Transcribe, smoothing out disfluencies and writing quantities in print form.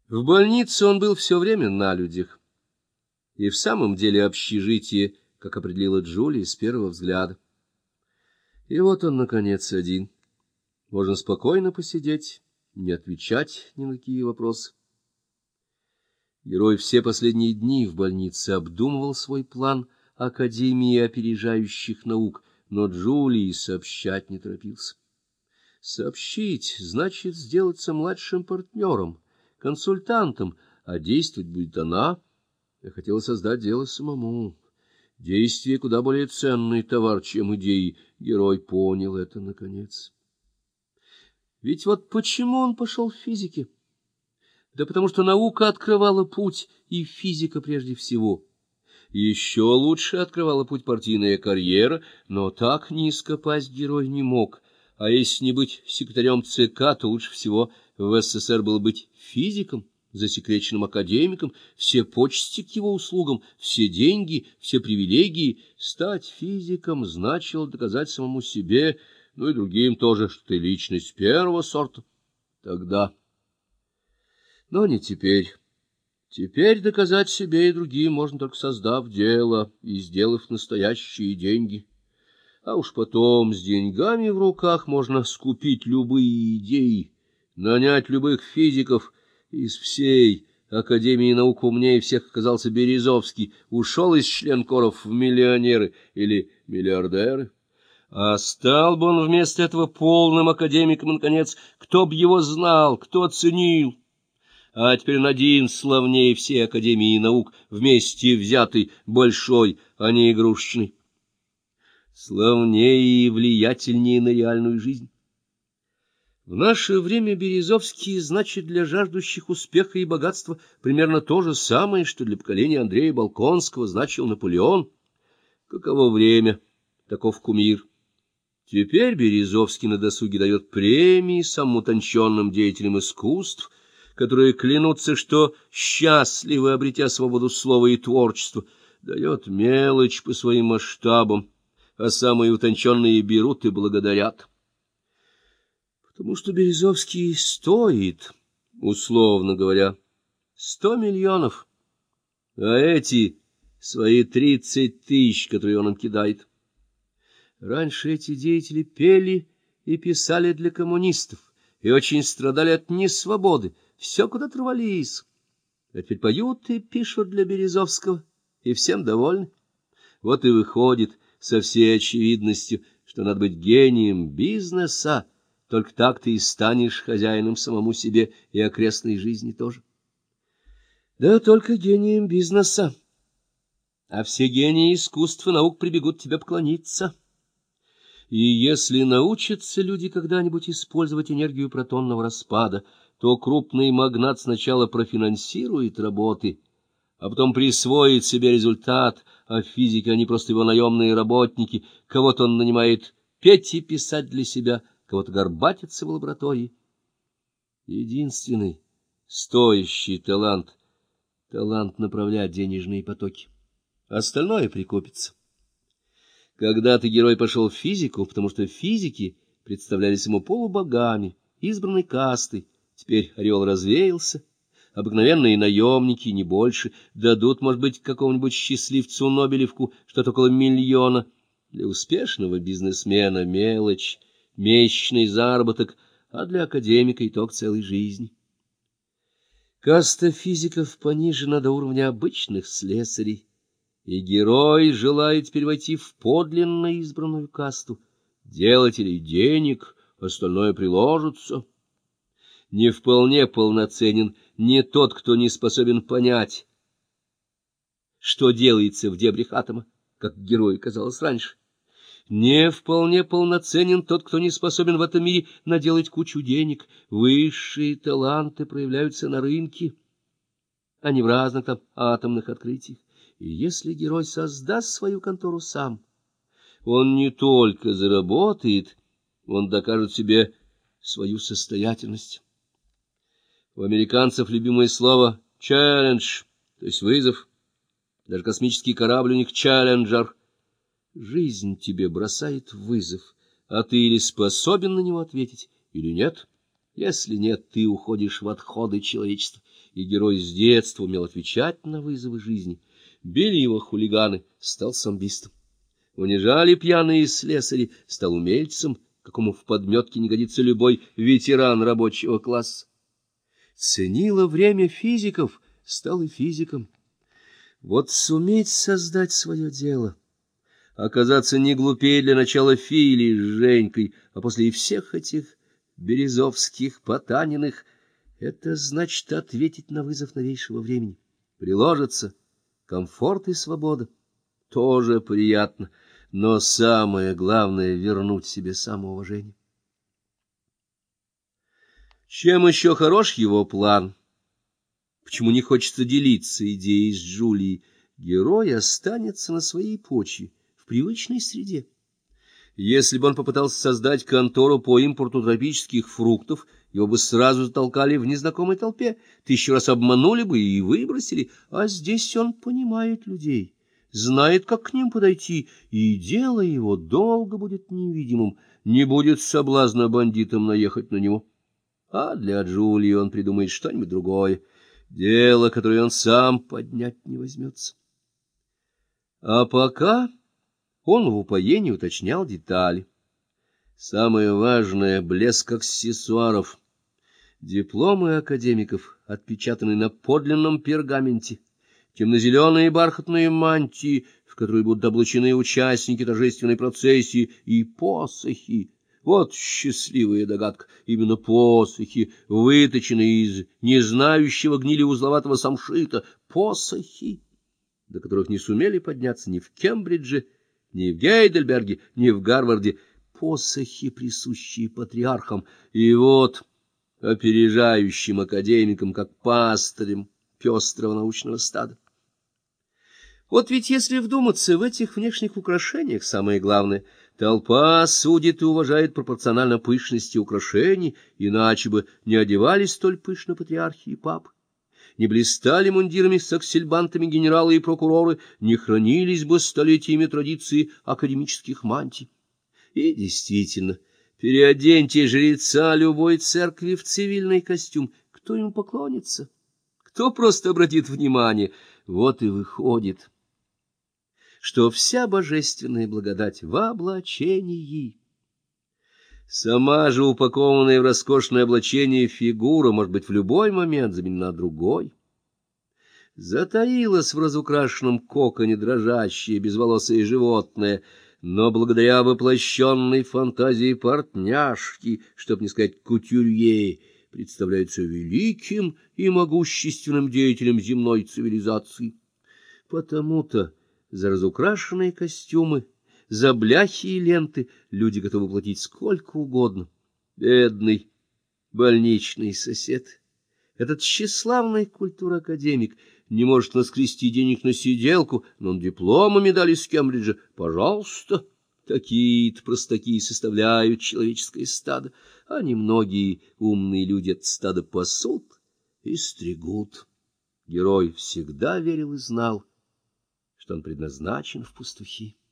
В больнице он был все время на людях, и в самом деле общежитие, как определила Джулия с первого взгляда. И вот он, наконец, один. Можно спокойно посидеть, не отвечать ни на какие вопросы. Герой все последние дни в больнице обдумывал свой план Академии опережающих наук, но Джулии сообщать не торопился. Сообщить значит сделаться младшим партнером, консультантом, а действовать будет она. Я хотела создать дело самому. Действие куда более ценный товар, чем идеи. Герой понял это наконец. Ведь вот почему он пошел в физике? Да потому что наука открывала путь, и физика прежде всего. Еще лучше открывала путь партийная карьера, но так низко пасть герой не мог. А если не быть секретарем ЦК, то лучше всего в СССР было быть физиком, засекреченным академиком, все почести к его услугам, все деньги, все привилегии. Стать физиком значило доказать самому себе, ну и другим тоже, что ты личность первого сорта. Тогда. Но не теперь. Теперь доказать себе и другим можно только создав дело и сделав настоящие деньги. А уж потом с деньгами в руках можно скупить любые идеи, нанять любых физиков. Из всей Академии наук умнее всех оказался Березовский, ушел из членкоров в миллионеры или миллиардеры. А стал бы он вместо этого полным академиком, наконец, кто б его знал, кто ценил. А теперь он один славнее всей Академии наук, вместе взятый, большой, а не игрушечный. Славнее и влиятельнее на реальную жизнь. В наше время Березовский значит для жаждущих успеха и богатства примерно то же самое, что для поколения Андрея Болконского значил Наполеон. Каково время, таков кумир. Теперь Березовский на досуге дает премии самым утонченным деятелям искусств, которые клянутся, что счастливы, обретя свободу слова и творчества, дает мелочь по своим масштабам, а самые утонченные берут и благодарят. Потому что Березовский стоит, условно говоря, 100 миллионов, а эти свои 30 тысяч, которые он им кидает. Раньше эти деятели пели и писали для коммунистов и очень страдали от несвободы, все куда-то рвались. А теперь поют и пишут для Березовского, и всем довольны. Вот и выходит со всей очевидностью, что надо быть гением бизнеса, только так ты и станешь хозяином самому себе и окрестной жизни тоже. Да только гением бизнеса, а все гении искусств и наук прибегут тебе поклониться. И если научатся люди когда-нибудь использовать энергию протонного распада, то крупный магнат сначала профинансирует работы, а потом присвоит себе результат, а в физике они просто его наемные работники, кого-то он нанимает петь и писать для себя, кого-то горбатиться в лаборатории. Единственный стоящий талант направлять денежные потоки. Остальное прикопится. Когда-то герой пошел в физику, потому что физики представлялись ему полубогами, избранной кастой. Теперь ореол развеялся. Обыкновенные наемники, не больше, дадут, может быть, какому-нибудь счастливцу Нобелевку что-то около миллиона. Для успешного бизнесмена мелочь, месячный заработок, а для академика итог целой жизни. Каста физиков понижена до уровня обычных слесарей, и герой желает теперь войти в подлинно избранную касту. Делателей денег, остальное приложится. Не вполне полноценен не тот, кто не способен понять, что делается в дебрях атома, как герою казалось раньше. Не вполне полноценен тот, кто не способен в этом мире наделать кучу денег. Высшие таланты проявляются на рынке, а не в разных там атомных открытиях. И если герой создаст свою контору сам, он не только заработает, он докажет себе свою состоятельность. У американцев любимое слово «челлендж», то есть вызов. Даже космический корабль у них «челленджер». Жизнь тебе бросает вызов, а ты или способен на него ответить, или нет. Если нет, ты уходишь в отходы человечества. и герой с детства умел отвечать на вызовы жизни. Били его хулиганы, стал самбистом. Унижали пьяные слесари, стал умельцем, какому в подметке не годится любой ветеран рабочего класса. Ценило время физиков, стал и физиком. Вот суметь создать свое дело, оказаться не глупее для начала Фили с Женькой, а после и всех этих Березовских, Потаниных, это значит ответить на вызов новейшего времени. Приложится комфорт и свобода. Тоже приятно, но самое главное — вернуть себе самоуважение. Чем еще хорош его план? Почему не хочется делиться идеей с Джулией? Герой останется на своей почве, в привычной среде. Если бы он попытался создать контору по импорту тропических фруктов, его бы сразу затолкали в незнакомой толпе, 1000 раз обманули бы и выбросили, а здесь он понимает людей, знает, как к ним подойти, и дело его долго будет невидимым, не будет соблазна бандитам наехать на него. А для Джулии он придумает что-нибудь другое, дело, которое он сам поднять не возьмется. А пока он в упоении уточнял детали. Самое важное — блеск аксессуаров. Дипломы академиков, отпечатанные на подлинном пергаменте, темно-зеленые бархатные мантии, в которые будут облачены участники торжественной процессии, и посохи. Вот счастливая догадка, именно посохи, выточенные из незнающего гнили узловатого самшита, посохи, до которых не сумели подняться ни в Кембридже, ни в Гейдельберге, ни в Гарварде, посохи, присущие патриархам, и вот опережающим академикам, как пастырем пестрого научного стада. Вот ведь если вдуматься, в этих внешних украшениях самое главное — толпа судит и уважает пропорционально пышности украшений, иначе бы не одевались столь пышно патриархи и папы, не блистали мундирами с аксельбантами генералы и прокуроры, не хранились бы столетиями традиции академических мантий. И действительно, переоденьте жреца любой церкви в цивильный костюм, кто ему поклонится, кто просто обратит внимание. Вот и выходит, что вся божественная благодать в облачении. Сама же упакованная в роскошное облачение фигура может быть в любой момент заменена другой. Затаилось в разукрашенном коконе дрожащее безволосое животное, но благодаря воплощенной фантазии портняшки, чтоб не сказать кутюрье, представляется великим и могущественным деятелем земной цивилизации. Потому-то за разукрашенные костюмы, за бляхи и ленты люди готовы платить сколько угодно. Бедный больничный сосед, этот тщеславный культура-академик, не может наскрести денег на сиделку, но он диплом и медали с Кембриджа. Пожалуйста, такие-то простаки составляют человеческое стадо, а немногие умные люди это стадо пасут и стригут. Герой всегда верил и знал, что он предназначен в пастухи.